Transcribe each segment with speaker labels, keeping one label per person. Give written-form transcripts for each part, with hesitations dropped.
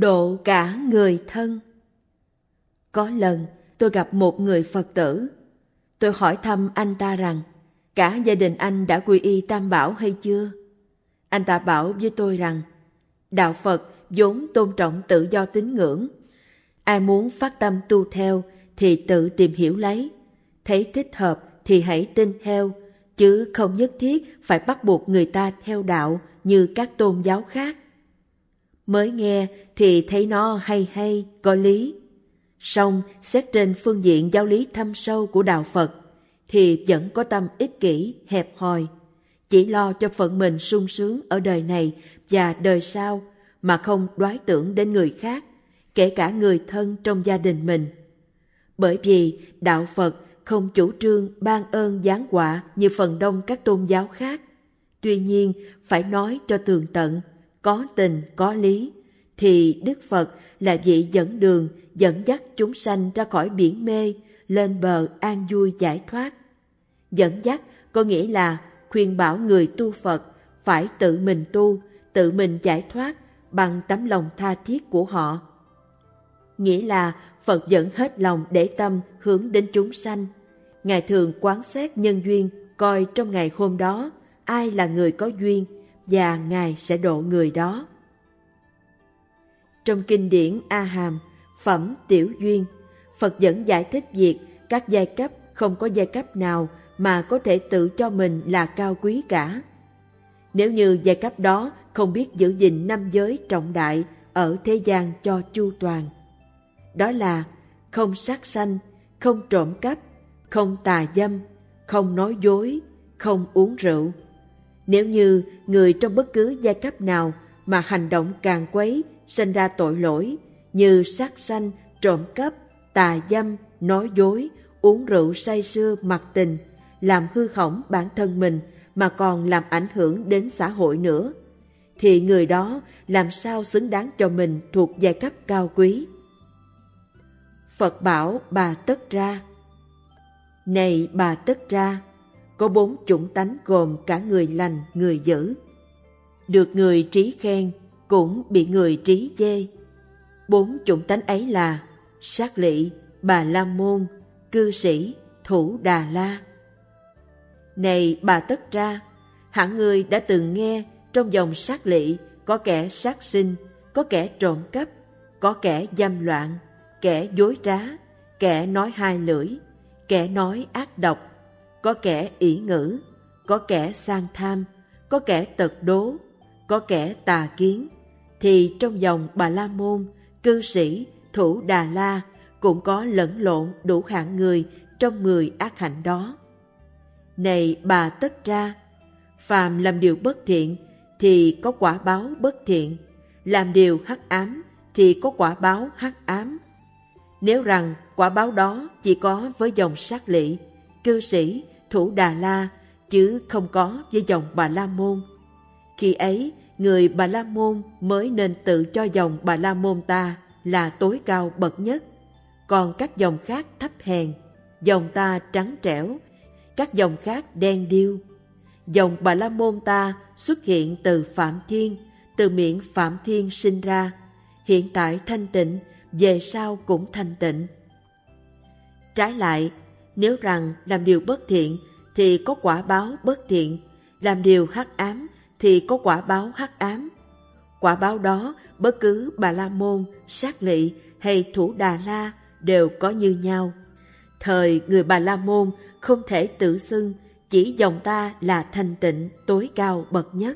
Speaker 1: độ cả người thân. Có lần tôi gặp một người Phật tử. Tôi hỏi thăm anh ta rằng cả gia đình anh đã quy y Tam Bảo hay chưa? Anh ta bảo với tôi rằng đạo Phật vốn tôn trọng tự do tín ngưỡng. Ai muốn phát tâm tu theo thì tự tìm hiểu lấy. Thấy thích hợp thì hãy tin theo, chứ không nhất thiết phải bắt buộc người ta theo đạo như các tôn giáo khác. Mới nghe thì thấy nó hay hay, có lý. Song xét trên phương diện giáo lý thâm sâu của đạo Phật thì vẫn có tâm ích kỷ, hẹp hòi, chỉ lo cho phận mình sung sướng ở đời này và đời sau mà không đoái tưởng đến người khác, kể cả người thân trong gia đình mình. Bởi vì đạo Phật không chủ trương ban ơn giáng họa như phần đông các tôn giáo khác. Tuy nhiên, phải nói cho tường tận, có tình, có lý, thì Đức Phật là vị dẫn đường, dẫn dắt chúng sanh ra khỏi biển mê, lên bờ an vui giải thoát. Dẫn dắt có nghĩa là khuyên bảo người tu Phật phải tự mình tu, tự mình giải thoát bằng tấm lòng tha thiết của họ. Nghĩa là Phật vẫn hết lòng để tâm hướng đến chúng sanh. Ngài thường quán xét nhân duyên, coi trong ngày hôm đó ai là người có duyên và Ngài sẽ độ người đó. Trong kinh điển A Hàm, phẩm Tiểu Duyên, Phật vẫn giải thích việc các giai cấp không có giai cấp nào mà có thể tự cho mình là cao quý cả. Nếu như giai cấp đó không biết giữ gìn năm giới trọng đại ở thế gian cho chu toàn. Đó là không sát sanh, không trộm cắp, không tà dâm, không nói dối, không uống rượu. Nếu như người trong bất cứ giai cấp nào mà hành động càn quấy, sinh ra tội lỗi như sát sanh, trộm cắp, tà dâm, nói dối, uống rượu say sưa mặc tình, làm hư hỏng bản thân mình mà còn làm ảnh hưởng đến xã hội nữa, thì người đó làm sao xứng đáng cho mình thuộc giai cấp cao quý. Phật bảo Bà Tất Ra: Này Bà Tất Ra, có 4 chủng tánh gồm cả người lành, người dữ. Được người trí khen, cũng bị người trí chê. 4 chủng tánh ấy là Sát Lị, Bà La Môn, Cư Sĩ, Thủ Đà La. Này Bà Tất Ra, hẳn ngươi đã từng nghe trong dòng Sát Lị có kẻ sát sinh, có kẻ trộm cắp, có kẻ dâm loạn, kẻ dối trá, kẻ nói hai lưỡi, kẻ nói ác độc, có kẻ ỷ ngữ, có kẻ sang tham, có kẻ tật đố, có kẻ tà kiến. Thì trong dòng Bà La Môn, Cư Sĩ, Thủ Đà La cũng có lẫn lộn đủ hạng người trong 10 ác hạnh đó. Này Bà Tất Ra, phàm làm điều bất thiện thì có quả báo bất thiện, làm điều hắc ám thì có quả báo hắc ám. Nếu rằng quả báo đó chỉ có với dòng Sát Lị, Cư Sĩ, Thủ Đà La, chứ không có với dòng Bà La Môn, khi ấy người Bà La Môn mới nên tự cho dòng Bà La Môn ta là tối cao bậc nhất. Còn các dòng khác thấp hèn, dòng ta trắng trẻo, các dòng khác đen điêu. Dòng Bà La Môn ta xuất hiện từ Phạm Thiên, từ miệng Phạm Thiên sinh ra, hiện tại thanh tịnh, về sau cũng thanh tịnh. Trái lại, nếu rằng làm điều bất thiện thì có quả báo bất thiện, làm điều hắc ám thì có quả báo hắc ám. Quả báo đó bất cứ Bà La Môn, Sát Lị hay Thủ Đà La đều có như nhau. Thời người Bà La Môn không thể tự xưng chỉ dòng ta là thanh tịnh tối cao bậc nhất.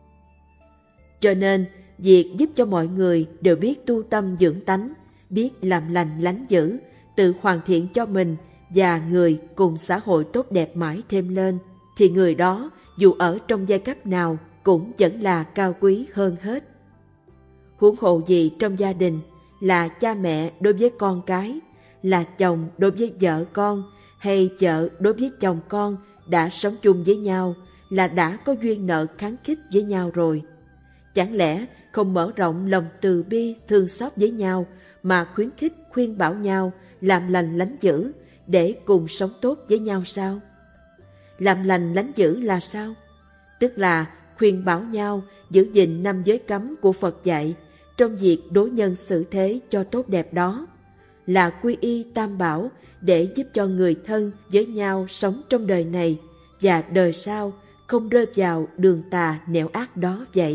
Speaker 1: Cho nên việc giúp cho mọi người đều biết tu tâm dưỡng tánh, biết làm lành lánh dữ, tự hoàn thiện cho mình và người cùng xã hội tốt đẹp mãi thêm lên, thì người đó dù ở trong giai cấp nào cũng vẫn là cao quý hơn hết. Huống hộ gì trong gia đình, là cha mẹ đối với con cái, là chồng đối với vợ con, hay vợ đối với chồng con đã sống chung với nhau, là đã có duyên nợ kháng khích với nhau rồi. Chẳng lẽ không mở rộng lòng từ bi thương xót với nhau mà khuyến khích khuyên bảo nhau làm lành lánh dữ để cùng sống tốt với nhau sao? Làm lành lánh dữ là sao? Tức là khuyên bảo nhau giữ gìn 5 giới cấm của Phật dạy trong việc đối nhân xử thế cho tốt đẹp đó, là quy y tam bảo để giúp cho người thân với nhau sống trong đời này và đời sau không rơi vào đường tà nẻo ác đó vậy.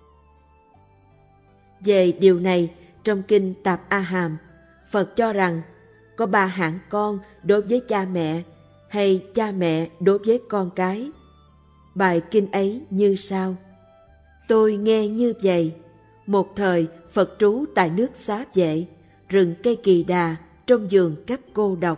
Speaker 1: Về điều này, trong kinh Tạp A Hàm, Phật cho rằng có 3 hạng con đối với cha mẹ hay cha mẹ đối với con cái. Bài kinh ấy như sau: Tôi nghe như vậy, một thời Phật trú tại nước Xá Vệ, rừng cây Kỳ Đà, trong vườn cấp cô độc.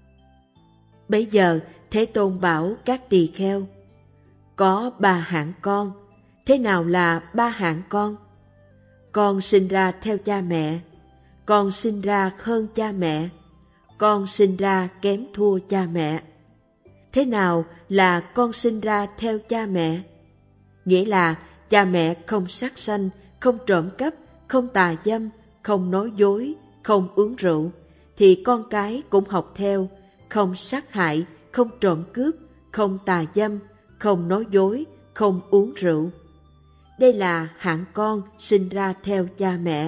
Speaker 1: Bấy giờ Thế Tôn bảo các tỳ kheo: Có 3 hạng con. Thế nào là 3 hạng con? Con sinh ra theo cha mẹ, con sinh ra hơn cha mẹ, con sinh ra kém thua cha mẹ. Thế nào là con sinh ra theo cha mẹ? Nghĩa là cha mẹ không sát sanh, không trộm cắp, không tà dâm, không nói dối, không uống rượu, thì con cái cũng học theo, không sát hại, không trộm cướp, không tà dâm, không nói dối, không uống rượu. Đây là hạng con sinh ra theo cha mẹ.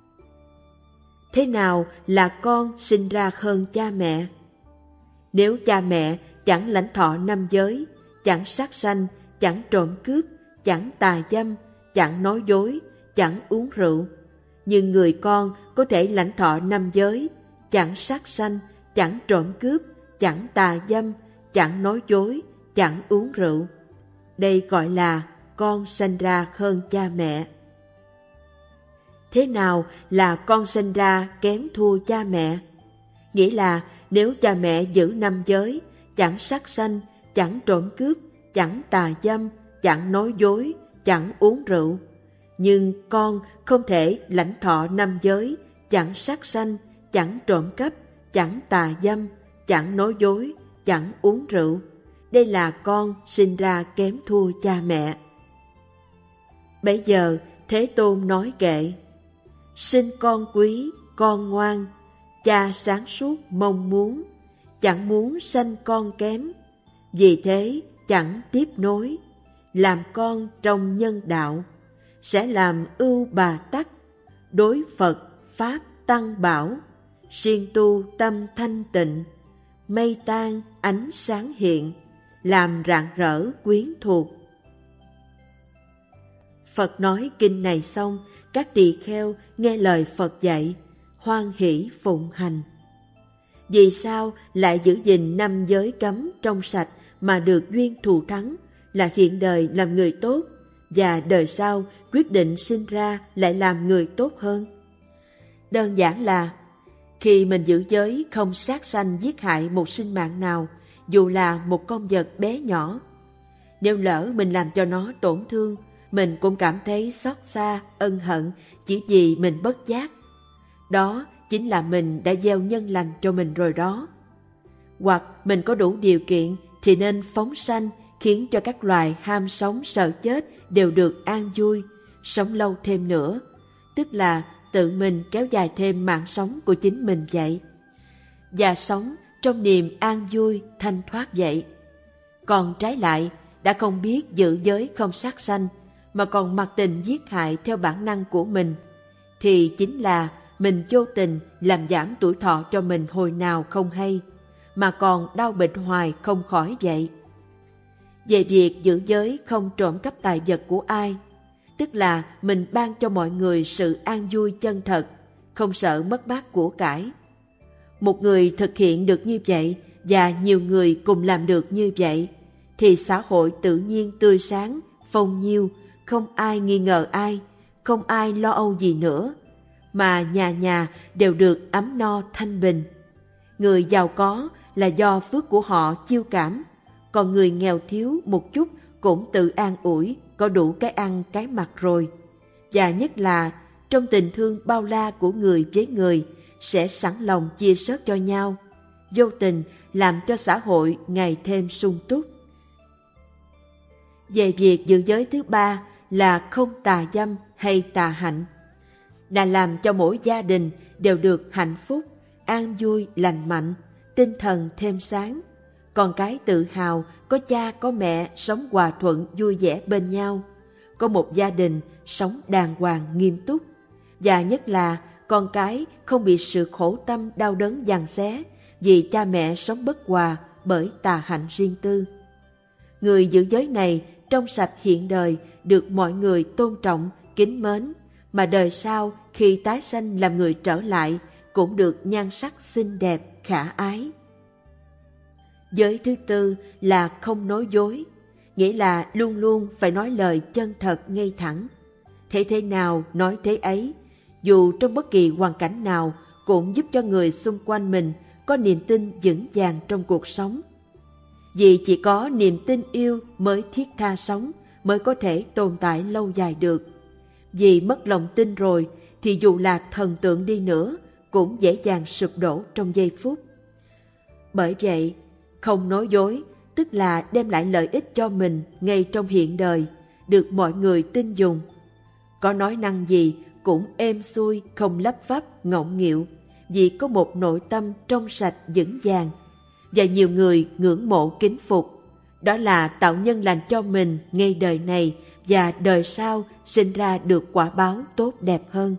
Speaker 1: Thế nào là con sinh ra hơn cha mẹ? Nếu cha mẹ chẳng lãnh thọ 5 giới, chẳng sát sanh, chẳng trộm cướp, chẳng tà dâm, chẳng nói dối, chẳng uống rượu, nhưng người con có thể lãnh thọ 5 giới, chẳng sát sanh, chẳng trộm cướp, chẳng tà dâm, chẳng nói dối, chẳng uống rượu. Đây gọi là con sanh ra hơn cha mẹ. Thế nào là con sanh ra kém thua cha mẹ? Nghĩa là nếu cha mẹ giữ 5 giới, chẳng sát sanh, chẳng trộm cướp, chẳng tà dâm, chẳng nói dối, chẳng uống rượu, nhưng con không thể lãnh thọ 5 giới, chẳng sát sanh, chẳng trộm cắp, chẳng tà dâm, chẳng nói dối, chẳng uống rượu. Đây là con sinh ra kém thua cha mẹ. Bấy giờ Thế Tôn nói kệ: Sinh con quý, con ngoan, cha sáng suốt mong muốn, chẳng muốn sanh con kém, vì thế chẳng tiếp nối, làm con trong nhân đạo, sẽ làm ưu bà tắc, đối Phật Pháp Tăng Bảo, siêng tu tâm thanh tịnh, mây tan ánh sáng hiện, làm rạng rỡ quyến thuộc. Phật nói kinh này xong, các tỳ kheo nghe lời Phật dạy, hoan hỷ phụng hành. Vì sao lại giữ gìn 5 giới cấm trong sạch mà được duyên thù thắng, là hiện đời làm người tốt, và đời sau quyết định sinh ra lại làm người tốt hơn? Đơn giản là khi mình giữ giới không sát sanh giết hại một sinh mạng nào, dù là một con vật bé nhỏ, nếu lỡ mình làm cho nó tổn thương, mình cũng cảm thấy xót xa, ân hận chỉ vì mình bất giác. Đó chính là mình đã gieo nhân lành cho mình rồi đó. Hoặc mình có đủ điều kiện thì nên phóng sanh, khiến cho các loài ham sống sợ chết đều được an vui, sống lâu thêm nữa, tức là tự mình kéo dài thêm mạng sống của chính mình vậy, và sống trong niềm an vui thanh thoát vậy. Còn trái lại, đã không biết giữ giới không sát sanh, mà còn mặc tình giết hại theo bản năng của mình, thì chính là mình vô tình làm giảm tuổi thọ cho mình hồi nào không hay, mà còn đau bệnh hoài không khỏi vậy. Về việc giữ giới không trộm cắp tài vật của ai, tức là mình ban cho mọi người sự an vui chân thật, không sợ mất mát của cải. Một người thực hiện được như vậy và nhiều người cùng làm được như vậy, thì xã hội tự nhiên tươi sáng, phong nhiêu, không ai nghi ngờ ai, không ai lo âu gì nữa, mà nhà nhà đều được ấm no thanh bình. Người giàu có là do phước của họ chiêu cảm, còn người nghèo thiếu một chút cũng tự an ủi, có đủ cái ăn cái mặc rồi. Và nhất là trong tình thương bao la của người với người, sẽ sẵn lòng chia sớt cho nhau, vô tình làm cho xã hội ngày thêm sung túc. Về việc giữ giới thứ 3 là không tà dâm hay tà hạnh, là làm cho mỗi gia đình đều được hạnh phúc, an vui, lành mạnh, tinh thần thêm sáng, con cái tự hào có cha có mẹ sống hòa thuận vui vẻ bên nhau, có một gia đình sống đàng hoàng nghiêm túc, và nhất là con cái không bị sự khổ tâm đau đớn giằng xé vì cha mẹ sống bất hòa bởi tà hạnh riêng tư. Người giữ giới này trong sạch hiện đời được mọi người tôn trọng, kính mến, mà đời sau khi tái sanh làm người trở lại cũng được nhan sắc xinh đẹp, khả ái. Giới thứ tư là không nói dối, nghĩa là luôn luôn phải nói lời chân thật ngay thẳng. Thế nào nói thế ấy, dù trong bất kỳ hoàn cảnh nào cũng giúp cho người xung quanh mình có niềm tin vững vàng trong cuộc sống. Vì chỉ có niềm tin yêu mới thiết tha sống, mới có thể tồn tại lâu dài được. Vì mất lòng tin rồi thì dù là thần tượng đi nữa cũng dễ dàng sụp đổ trong giây phút. Bởi vậy, không nói dối tức là đem lại lợi ích cho mình ngay trong hiện đời, được mọi người tin dùng. Có nói năng gì cũng êm xuôi, không lấp vấp, ngọng nghịu, vì có một nội tâm trong sạch vững vàng và nhiều người ngưỡng mộ kính phục. Đó là tạo nhân lành cho mình ngay đời này và đời sau sinh ra được quả báo tốt đẹp hơn.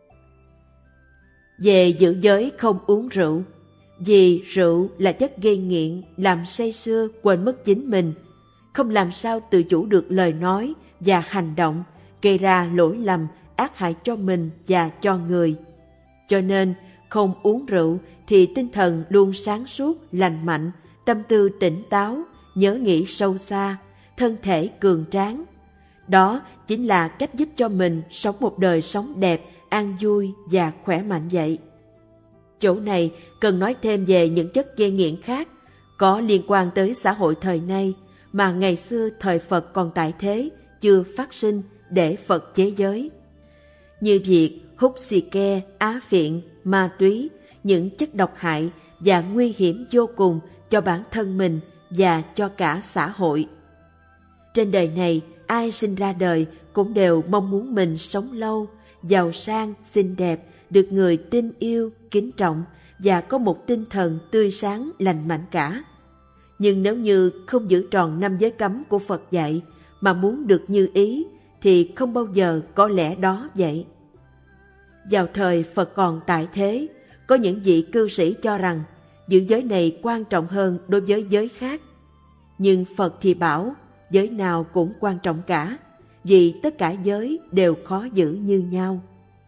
Speaker 1: Về giữ giới không uống rượu, vì rượu là chất gây nghiện, làm say sưa quên mất chính mình, không làm sao tự chủ được lời nói và hành động, gây ra lỗi lầm ác hại cho mình và cho người. Cho nên không uống rượu thì tinh thần luôn sáng suốt, lành mạnh, tâm tư tỉnh táo, nhớ nghĩ sâu xa, thân thể cường tráng. Đó chính là cách giúp cho mình sống một đời sống đẹp, an vui và khỏe mạnh vậy. Chỗ này cần nói thêm về những chất gây nghiện khác có liên quan tới xã hội thời nay mà ngày xưa thời Phật còn tại thế chưa phát sinh để Phật chế giới. Như việc hút xì ke, á phiện, ma túy, những chất độc hại và nguy hiểm vô cùng cho bản thân mình và cho cả xã hội. Trên đời này, ai sinh ra đời cũng đều mong muốn mình sống lâu, giàu sang, xinh đẹp, được người tin yêu, kính trọng và có một tinh thần tươi sáng, lành mạnh cả. Nhưng nếu như không giữ tròn 5 giới cấm của Phật dạy mà muốn được như ý thì không bao giờ có lẽ đó vậy. Vào thời Phật còn tại thế, có những vị cư sĩ cho rằng giữ giới này quan trọng hơn đối với giới khác. Nhưng Phật thì bảo giới nào cũng quan trọng cả, vì tất cả giới đều khó giữ như nhau.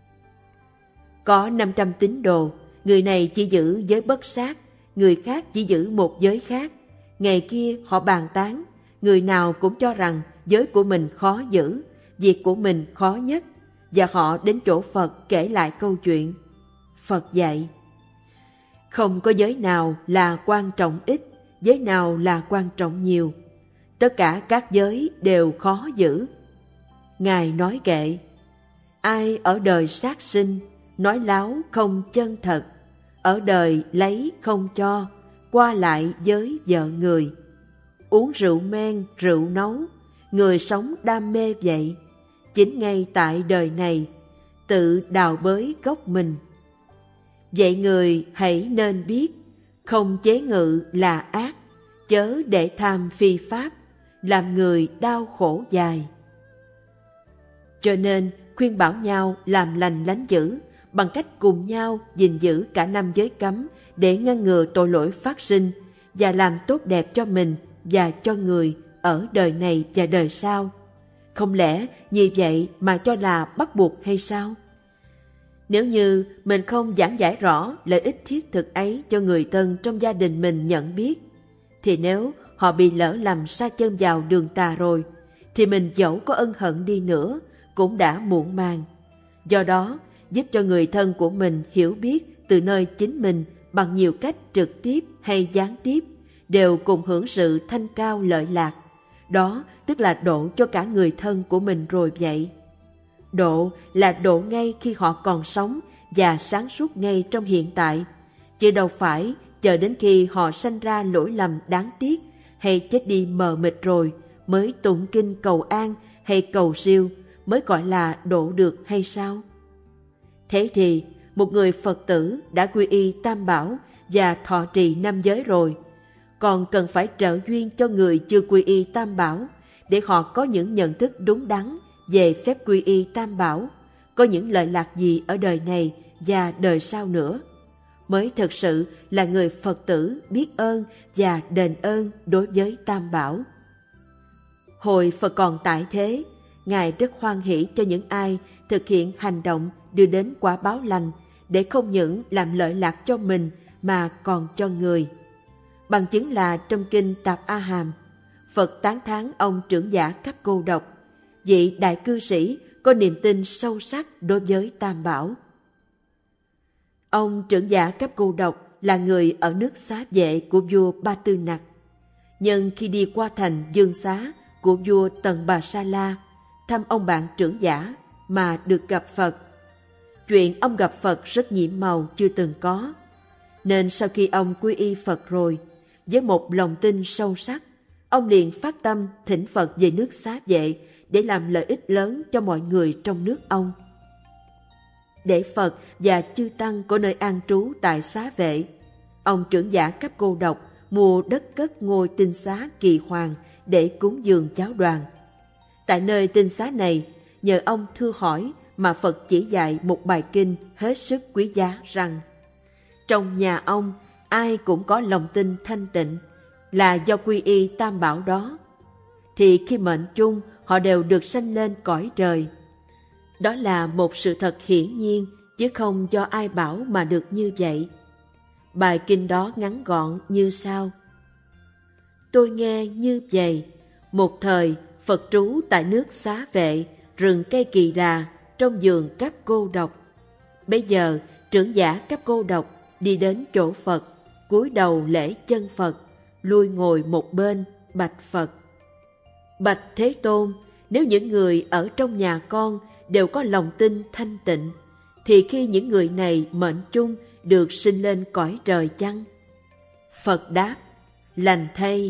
Speaker 1: Có 500 tín đồ, người này chỉ giữ giới bất sát, người khác chỉ giữ một giới khác. Ngày kia họ bàn tán, người nào cũng cho rằng giới của mình khó giữ, việc của mình khó nhất, và họ đến chỗ Phật kể lại câu chuyện. Phật dạy, không có giới nào là quan trọng ít, giới nào là quan trọng nhiều. Tất cả các giới đều khó giữ. Ngài nói kệ, ai ở đời sát sinh, nói láo không chân thật, ở đời lấy không cho, qua lại với vợ người. Uống rượu men, rượu nấu, người sống đam mê vậy. Chính ngay tại đời này, tự đào bới gốc mình. Vậy người hãy nên biết, không chế ngự là ác, chớ để tham phi pháp, làm người đau khổ dài. Cho nên khuyên bảo nhau làm lành lánh dữ, bằng cách cùng nhau gìn giữ cả 5 giới cấm để ngăn ngừa tội lỗi phát sinh và làm tốt đẹp cho mình và cho người ở đời này và đời sau. Không lẽ như vậy mà cho là bắt buộc hay sao? Nếu như mình không giảng giải rõ lợi ích thiết thực ấy cho người thân trong gia đình mình nhận biết, thì nếu họ bị lỡ lầm sa chân vào đường tà rồi, thì mình dẫu có ân hận đi nữa cũng đã muộn màng. Do đó, giúp cho người thân của mình hiểu biết từ nơi chính mình bằng nhiều cách trực tiếp hay gián tiếp, đều cùng hưởng sự thanh cao lợi lạc. Đó tức là độ cho cả người thân của mình rồi vậy. Độ là độ ngay khi họ còn sống và sáng suốt ngay trong hiện tại, chứ đâu phải chờ đến khi họ sanh ra lỗi lầm đáng tiếc hay chết đi mờ mịt rồi mới tụng kinh cầu an hay cầu siêu mới gọi là độ được hay sao? Thế thì một người Phật tử đã quy y Tam Bảo và thọ trì 5 giới rồi, còn cần phải trợ duyên cho người chưa quy y Tam Bảo để họ có những nhận thức đúng đắn về phép quy y Tam Bảo, có những lợi lạc gì ở đời này và đời sau nữa, mới thực sự là người Phật tử biết ơn và đền ơn đối với Tam Bảo. Hồi Phật còn tại thế, Ngài rất hoan hỷ cho những ai thực hiện hành động đưa đến quả báo lành, để không những làm lợi lạc cho mình mà còn cho người. Bằng chứng là trong kinh Tạp A Hàm, Phật tán thán ông trưởng giả Cấp Cô Độc, vị đại cư sĩ có niềm tin sâu sắc đối với Tam Bảo. Ông trưởng giả Cấp Cô Độc là người ở nước Xá Vệ của vua Ba Tư Nặc. Nhưng khi đi qua thành Dương Xá của vua Tần Bà Sa La, thăm ông bạn trưởng giả mà được gặp Phật. Chuyện ông gặp Phật rất nhiệm màu chưa từng có. Nên sau khi ông quy y Phật rồi, với một lòng tin sâu sắc, ông liền phát tâm thỉnh Phật về nước Xá Vệ để làm lợi ích lớn cho mọi người trong nước ông. Để Phật và chư Tăng có nơi an trú tại Xá Vệ, ông trưởng giả Cấp Cô Độc mua đất cất ngôi tinh xá Kỳ Hoàng để cúng dường giáo đoàn. Tại nơi tinh xá này, nhờ ông thưa hỏi mà Phật chỉ dạy một bài kinh hết sức quý giá rằng: trong nhà ông ai cũng có lòng tin thanh tịnh, là do quy y Tam Bảo đó, thì khi mệnh chung họ đều được sanh lên cõi trời. Đó là một sự thật hiển nhiên, chứ không do ai bảo mà được như vậy. Bài kinh đó ngắn gọn như sau: tôi nghe như vậy, một thời Phật trú tại nước Xá Vệ, rừng cây Kỳ Đà, trong vườn Cấp Cô Độc. Bây giờ trưởng giả Cấp Cô Độc đi đến chỗ Phật, cúi đầu lễ chân Phật, lui ngồi một bên, bạch Phật: bạch Thế Tôn, nếu những người ở trong nhà con đều có lòng tin thanh tịnh, thì khi những người này mệnh chung được sinh lên cõi trời chăng? Phật đáp: lành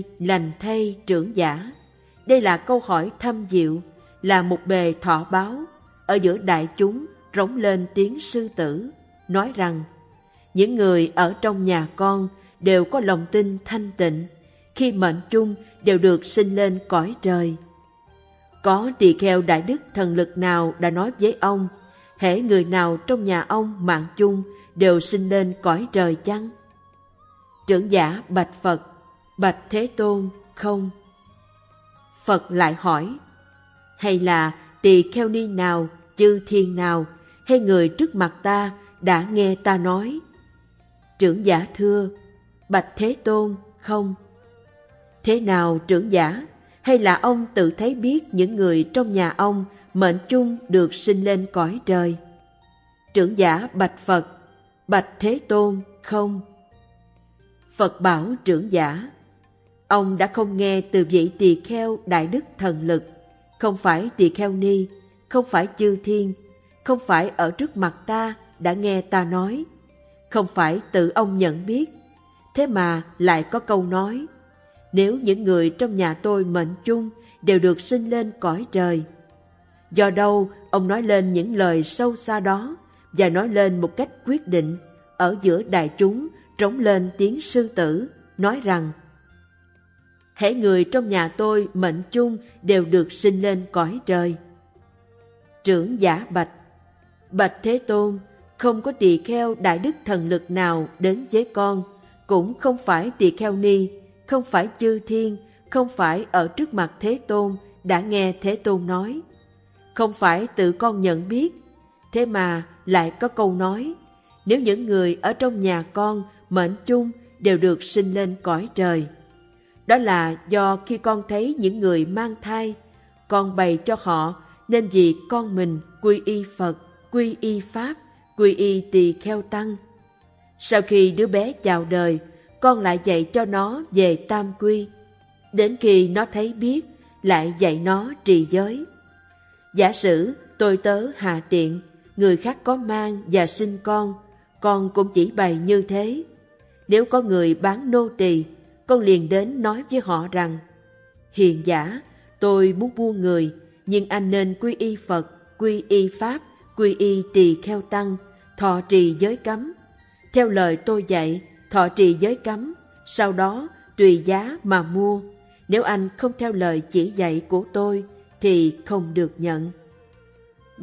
Speaker 1: thay trưởng giả. Đây là câu hỏi thâm diệu, là một bề thọ báo. Ở giữa đại chúng rống lên tiếng sư tử, nói rằng những người ở trong nhà con đều có lòng tin thanh tịnh, khi mệnh chung đều được sinh lên cõi trời. Có tỳ kheo đại đức thần lực nào đã nói với ông, hễ người nào trong nhà ông mạng chung đều sinh lên cõi trời chăng? Trưởng giả bạch Phật: bạch Thế Tôn, không. Phật lại hỏi: hay là tỳ kheo ni nào, chư thiên nào, hay người trước mặt ta đã nghe ta nói? Trưởng giả thưa: bạch Thế Tôn, không. Thế nào trưởng giả? Hay là ông tự thấy biết những người trong nhà ông mệnh chung được sinh lên cõi trời? Trưởng giả bạch Phật: bạch Thế Tôn, không. Phật bảo trưởng giả: ông đã không nghe từ vị tỳ kheo đại đức thần lực, không phải tỳ kheo ni, không phải chư thiên, không phải ở trước mặt ta đã nghe ta nói, không phải tự ông nhận biết. Thế mà lại có câu nói: nếu những người trong nhà tôi mệnh chung đều được sinh lên cõi trời. Do đâu ông nói lên những lời sâu xa đó, và nói lên một cách quyết định, ở giữa đại chúng trống lên tiếng sư tử, nói rằng: hễ người trong nhà tôi mệnh chung đều được sinh lên cõi trời. Trưởng giả bạch: bạch Thế Tôn, không có tỳ kheo đại đức thần lực nào đến với con, cũng không phải tỳ kheo ni, không phải chư thiên, không phải ở trước mặt Thế Tôn đã nghe Thế Tôn nói, không phải tự con nhận biết. Thế mà lại có câu nói: nếu những người ở trong nhà con mệnh chung đều được sinh lên cõi trời. Đó là do khi con thấy những người mang thai, con bày cho họ nên vì con mình quy y Phật, quy y Pháp, quy y tỳ kheo tăng. Sau khi đứa bé chào đời, con lại dạy cho nó về tam quy. Đến khi nó thấy biết, lại dạy nó trì giới. Giả sử tôi tớ hạ tiện, người khác có mang và sinh con cũng chỉ bày như thế. Nếu có người bán nô tỳ, con liền đến nói với họ rằng: hiền giả, tôi muốn mua người, nhưng anh nên quy y Phật, quy y Pháp, quy y tỳ kheo tăng, thọ trì giới cấm. Theo lời tôi dạy, thọ trì giới cấm, sau đó tùy giá mà mua. Nếu anh không theo lời chỉ dạy của tôi thì không được nhận. Hoặc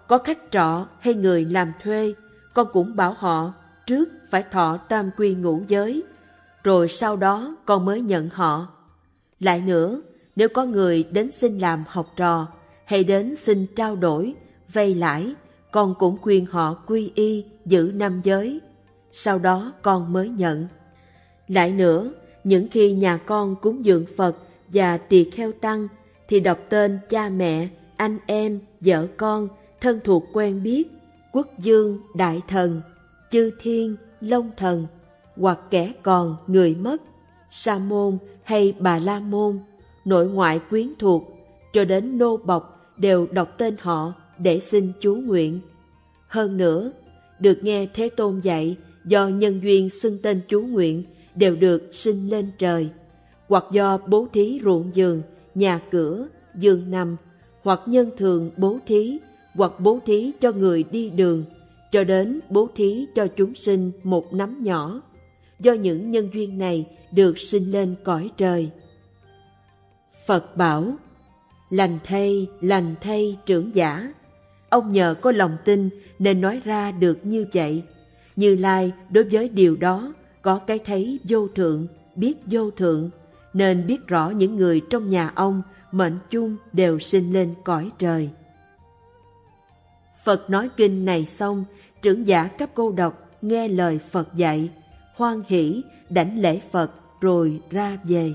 Speaker 1: có khách trọ hay người làm thuê, con cũng bảo họ trước phải thọ tam quy ngũ giới, rồi sau đó con mới nhận họ. Lại nữa, nếu có người đến xin làm học trò hay đến xin trao đổi, vay lãi, con cũng khuyên họ quy y giữ 5 giới, sau đó con mới nhận. Lại nữa, những khi nhà con cúng dường Phật và tỳ kheo tăng thì đọc tên cha mẹ, anh em, vợ con, thân thuộc quen biết, quốc dương, đại thần, chư thiên, long thần, hoặc kẻ còn, người mất, sa môn hay bà la môn, nội ngoại quyến thuộc, cho đến nô bộc đều đọc tên họ để xin chú nguyện. Hơn nữa, được nghe Thế Tôn dạy, do nhân duyên xưng tên chú nguyện đều được sinh lên trời, hoặc do bố thí ruộng vườn, nhà cửa, giường nằm, hoặc nhân thường bố thí, hoặc bố thí cho người đi đường, cho đến bố thí cho chúng sinh một nắm nhỏ. Do những nhân duyên này được sinh lên cõi trời. Phật bảo: lành thay trưởng giả. Ông nhờ có lòng tin nên nói ra được như vậy. Như Lai đối với điều đó có cái thấy vô thượng, biết vô thượng, nên biết rõ những người trong nhà ông mệnh chung đều sinh lên cõi trời. Phật nói kinh này xong, trưởng giả Cấp Cô Độc nghe lời Phật dạy, hoan hỷ đảnh lễ Phật rồi ra về.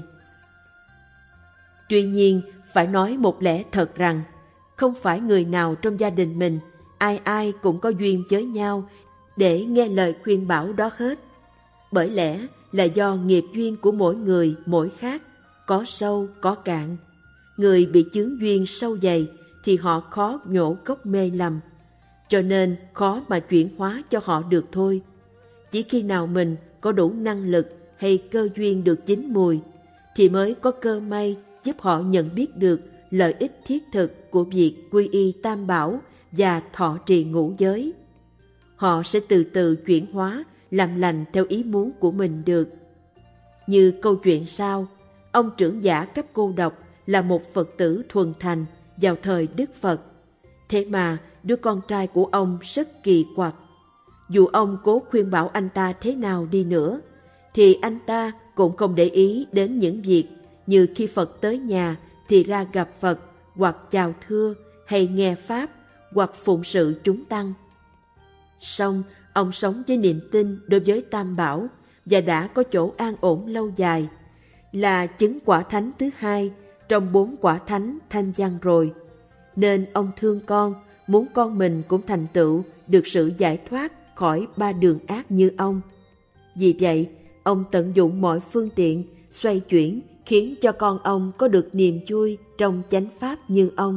Speaker 1: Tuy nhiên, phải nói một lẽ thật rằng, không phải người nào trong gia đình mình, ai ai cũng có duyên với nhau để nghe lời khuyên bảo đó hết. Bởi lẽ là do nghiệp duyên của mỗi người mỗi khác, có sâu có cạn. Người bị chướng duyên sâu dày thì họ khó nhổ cốc mê lầm, cho nên khó mà chuyển hóa cho họ được thôi. Chỉ khi nào mình có đủ năng lực hay cơ duyên được chín mùi thì mới có cơ may giúp họ nhận biết được lợi ích thiết thực của việc quy y Tam Bảo và thọ trì ngũ giới. Họ sẽ từ từ chuyển hóa, làm lành theo ý muốn của mình được. Như câu chuyện sau, ông trưởng giả Cấp Cô Độc là một Phật tử thuần thành vào thời Đức Phật. Thế mà đứa con trai của ông rất kỳ quặc. Dù ông cố khuyên bảo anh ta thế nào đi nữa, thì anh ta cũng không để ý đến những việc như khi Phật tới nhà thì ra gặp Phật, hoặc chào thưa, hay nghe Pháp, hoặc phụng sự chúng tăng. Song ông sống với niềm tin đối với Tam Bảo và đã có chỗ an ổn lâu dài, là chứng quả thánh thứ hai trong 4 quả thánh thanh văn rồi. Nên ông thương con, muốn con mình cũng thành tựu được sự giải thoát khỏi 3 đường ác như ông. Vì vậy, ông tận dụng mọi phương tiện, xoay chuyển, khiến cho con ông có được niềm vui trong chánh pháp như ông.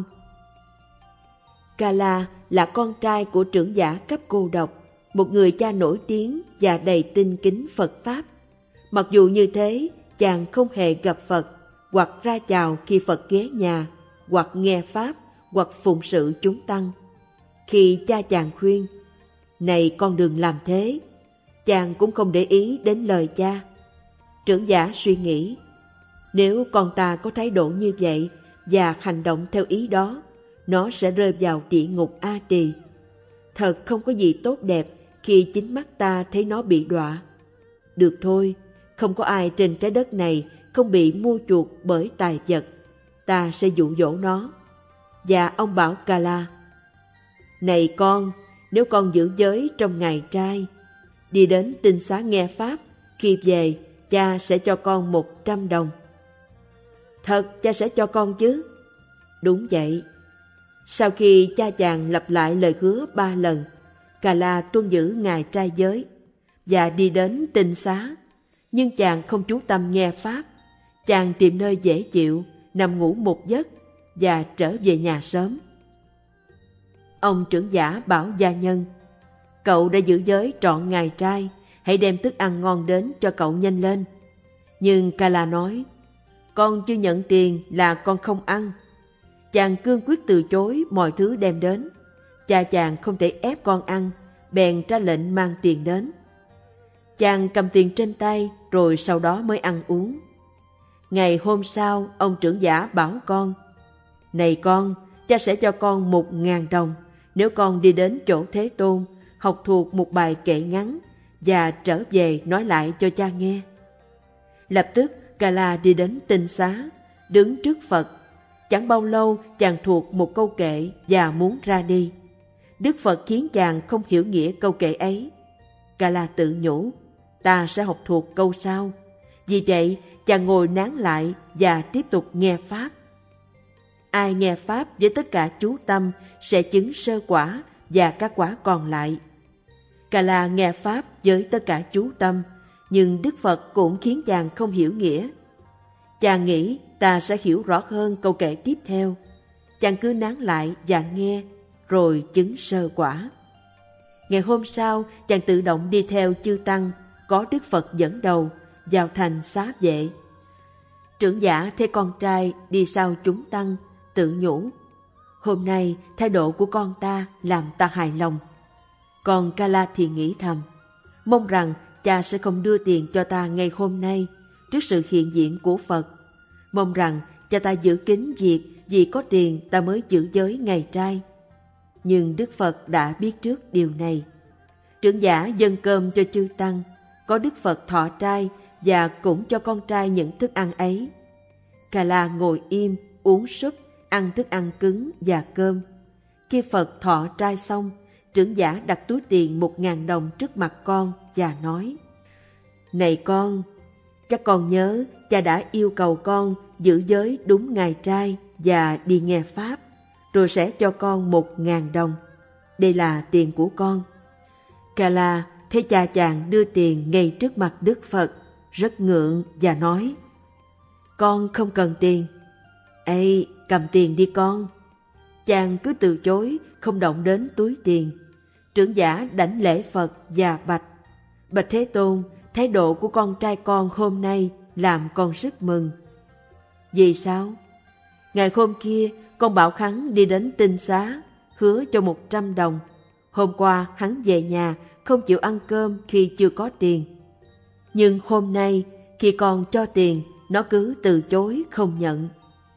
Speaker 1: Kala là con trai của trưởng giả Cấp Cô Độc, một người cha nổi tiếng và đầy tinh kính Phật Pháp. Mặc dù như thế, chàng không hề gặp Phật, hoặc ra chào khi Phật ghé nhà, hoặc nghe Pháp, hoặc phụng sự chúng tăng. Khi cha chàng khuyên, này con đừng làm thế, chàng cũng không để ý đến lời cha. Trưởng giả suy nghĩ, nếu con ta có thái độ như vậy và hành động theo ý đó, nó sẽ rơi vào địa ngục A Tỳ. Thật không có gì tốt đẹp khi chính mắt ta thấy nó bị đọa. Được thôi, không có ai trên trái đất này không bị mua chuộc bởi tài vật. Ta sẽ dụ dỗ nó. Và ông bảo Kala, này con, nếu con giữ giới trong ngày trai, đi đến tinh xá nghe Pháp, khi về, cha sẽ cho con 100 đồng. Thật cha sẽ cho con chứ? Đúng vậy. Sau khi cha chàng lặp lại lời hứa 3 lần, Kala tuân giữ ngày trai giới và đi đến tinh xá. Nhưng chàng không chú tâm nghe Pháp. Chàng tìm nơi dễ chịu, nằm ngủ một giấc và trở về nhà sớm. Ông trưởng giả bảo gia nhân, cậu đã giữ giới trọn ngày trai, hãy đem thức ăn ngon đến cho cậu nhanh lên. Nhưng Kala nói, con chưa nhận tiền là con không ăn. Chàng cương quyết từ chối mọi thứ đem đến. Cha chàng không thể ép con ăn, bèn ra lệnh mang tiền đến. Chàng cầm tiền trên tay rồi sau đó mới ăn uống. Ngày hôm sau, ông trưởng giả bảo con, này con, cha sẽ cho con 1.000 đồng Nếu con đi đến chỗ Thế Tôn, học thuộc một bài kệ ngắn và trở về nói lại cho cha nghe. Lập tức Kala đi đến tinh xá, đứng trước Phật. Chẳng bao lâu chàng thuộc một câu kệ và muốn ra đi. Đức Phật khiến chàng không hiểu nghĩa câu kệ ấy. Kala tự nhủ, ta sẽ học thuộc câu sau. Vì vậy chàng ngồi nán lại và tiếp tục nghe Pháp. Ai nghe Pháp với tất cả chú tâm sẽ chứng sơ quả và các quả còn lại. Kala nghe Pháp với tất cả chú tâm, nhưng Đức Phật cũng khiến chàng không hiểu nghĩa. Chàng nghĩ ta sẽ hiểu rõ hơn câu kệ tiếp theo. Chàng cứ nán lại và nghe, rồi chứng sơ quả. Ngày hôm sau, chàng tự động đi theo chư tăng, có Đức Phật dẫn đầu, vào thành Xá Vệ. Trưởng giả thấy con trai đi sau chúng tăng, tự nhủ, hôm nay thái độ của con ta làm ta hài lòng. Còn Kala thì nghĩ thầm, mong rằng cha sẽ không đưa tiền cho ta ngày hôm nay trước sự hiện diện của Phật. Mong rằng cha ta giữ kín việc vì có tiền ta mới giữ giới ngày trai. Nhưng Đức Phật đã biết trước điều này. Trưởng giả dâng cơm cho chư tăng, có Đức Phật thọ trai và cũng cho con trai những thức ăn ấy. Kala ngồi im, uống súp, ăn thức ăn cứng và cơm. Khi Phật thọ trai xong, trưởng giả đặt túi tiền 1.000 đồng trước mặt con và nói, này con, chắc con nhớ cha đã yêu cầu con giữ giới đúng ngày trai và đi nghe Pháp, rồi sẽ cho con 1.000 đồng. Đây là tiền của con. Kala thấy cha chàng đưa tiền ngay trước mặt Đức Phật, rất ngượng và nói, con không cần tiền. Ê, cầm tiền đi con. Chàng cứ từ chối, không động đến túi tiền. Trưởng giả đảnh lễ Phật và bạch, bạch Thế Tôn, thái độ của con trai con hôm nay làm con rất mừng. Vì sao? Ngày hôm kia, con bảo hắn đi đến tinh xá, hứa cho 100 đồng. Hôm qua hắn về nhà, không chịu ăn cơm khi chưa có tiền. Nhưng hôm nay, khi con cho tiền, nó cứ từ chối không nhận.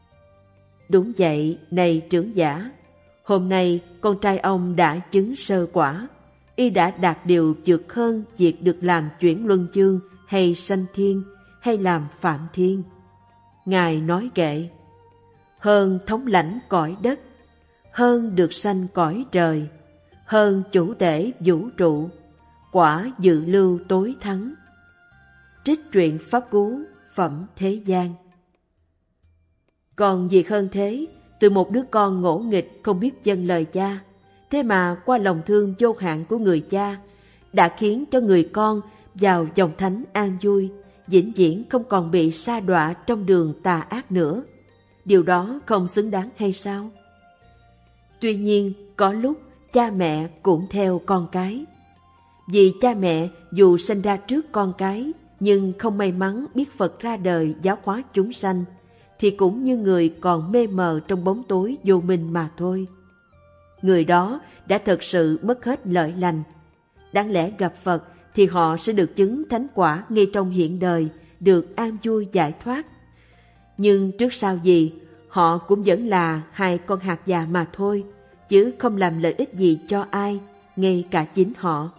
Speaker 1: Đúng vậy, này trưởng giả, hôm nay con trai ông đã chứng sơ quả. Y đã đạt điều vượt hơn việc được làm chuyển luân chương hay sanh thiên hay làm phạm thiên. Ngài nói kệ, hơn thống lãnh cõi đất, hơn được sanh cõi trời, hơn chủ tể vũ trụ, quả dự lưu tối thắng. Trích truyện Pháp Cú, phẩm thế gian. Còn việc hơn thế, từ một đứa con ngỗ nghịch không biết vâng lời cha, thế mà qua lòng thương vô hạn của người cha, đã khiến cho người con vào dòng thánh an vui, vĩnh viễn không còn bị sa đọa trong đường tà ác nữa. Điều đó không xứng đáng hay sao? Tuy nhiên, có lúc cha mẹ cũng theo con cái. Vì cha mẹ dù sinh ra trước con cái, nhưng không may mắn biết Phật ra đời giáo hóa chúng sanh, thì cũng như người còn mê mờ trong bóng tối vô minh mà thôi. Người đó đã thật sự mất hết lợi lành. Đáng lẽ gặp Phật thì họ sẽ được chứng thánh quả ngay trong hiện đời, được an vui giải thoát. Nhưng trước sau gì, họ cũng vẫn là hai con hạt già mà thôi, chứ không làm lợi ích gì cho ai, ngay cả chính họ.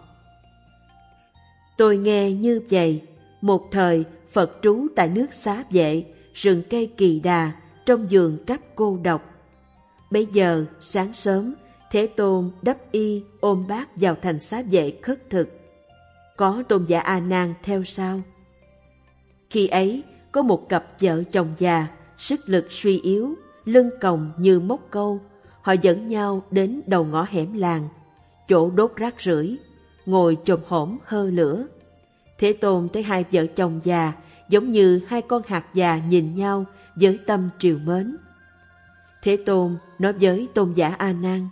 Speaker 1: Tôi nghe như vậy, một thời Phật trú tại nước Xá Vệ, rừng cây Kỳ Đà, trong giường cấp cô độc. Bấy giờ sáng sớm, Thế Tôn đắp y ôm bát vào thành Xá Vệ khất thực. Có tôn giả A Nan theo sau. Khi ấy có một cặp vợ chồng già, sức lực suy yếu, lưng còng như móc câu. Họ dẫn nhau đến đầu ngõ hẻm làng, chỗ đốt rác rưởi, ngồi chồm hổm hơ lửa. Thế Tôn thấy hai vợ chồng già giống như hai con hạt già nhìn nhau với tâm trìu mến. Thế Tôn nói với tôn giả A Nan: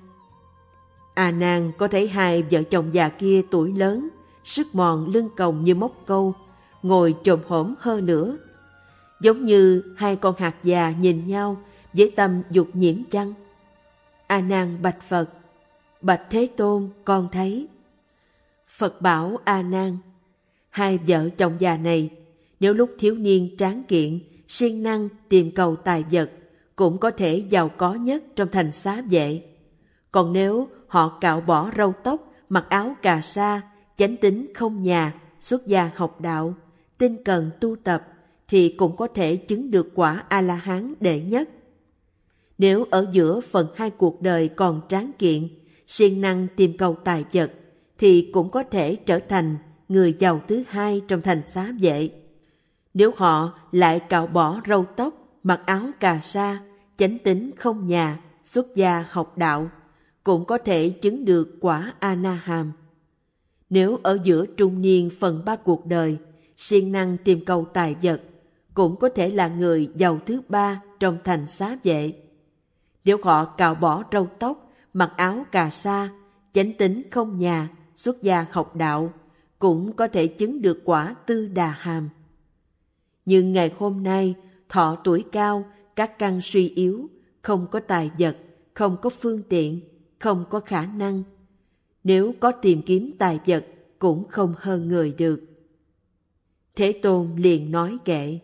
Speaker 1: A Nan có thấy hai vợ chồng già kia tuổi lớn, sức mòn lưng còng như móc câu, ngồi chồm hổm hơ lửa, giống như hai con hạt già nhìn nhau với tâm dục nhiễm chăng? A Nan bạch Phật: Bạch Thế Tôn, con thấy. Phật bảo A Nan: hai vợ chồng già này, nếu lúc thiếu niên tráng kiện, siêng năng tìm cầu tài vật, cũng có thể giàu có nhất trong thành Xá Vệ. Còn nếu họ cạo bỏ râu tóc, mặc áo cà sa, chánh tín không nhà, xuất gia học đạo, tinh cần tu tập, thì cũng có thể chứng được quả A-la-hán đệ nhất. Nếu ở giữa phần hai cuộc đời còn tráng kiện, siêng năng tìm cầu tài vật, thì cũng có thể trở thành người giàu thứ hai trong thành xá vệ. Nếu họ lại cạo bỏ râu tóc, mặc áo cà sa, chánh tín không nhà, xuất gia học đạo, cũng có thể chứng được quả A-na-hàm. Nếu ở giữa trung niên phần ba cuộc đời, siêng năng tìm cầu tài vật, cũng có thể là người giàu thứ ba trong thành xá vệ. Nếu họ cạo bỏ râu tóc, mặc áo cà sa, chánh tín không nhà, xuất gia học đạo, cũng có thể chứng được quả tư đà hàm. Nhưng ngày hôm nay, thọ tuổi cao, các căn suy yếu, không có tài vật, không có phương tiện, không có khả năng. Nếu có tìm kiếm tài vật, cũng không hơn người được. Thế Tôn liền nói kệ: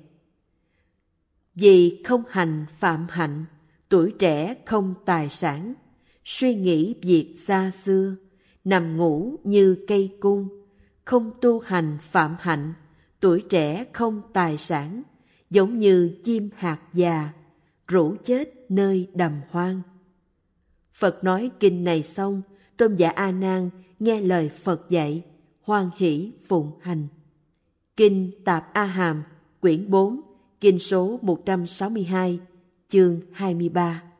Speaker 1: vì không hành phạm hạnh, tuổi trẻ không tài sản, suy nghĩ việc xa xưa, nằm ngủ như cây cung, không tu hành phạm hạnh, tuổi trẻ không tài sản, giống như chim hạt già, rũ chết nơi đầm hoang. Phật nói kinh này xong, Tôn giả A Nan nghe lời Phật dạy, hoan hỷ phụng hành. Kinh Tạp A Hàm, quyển 4, kinh số 162, chương 23.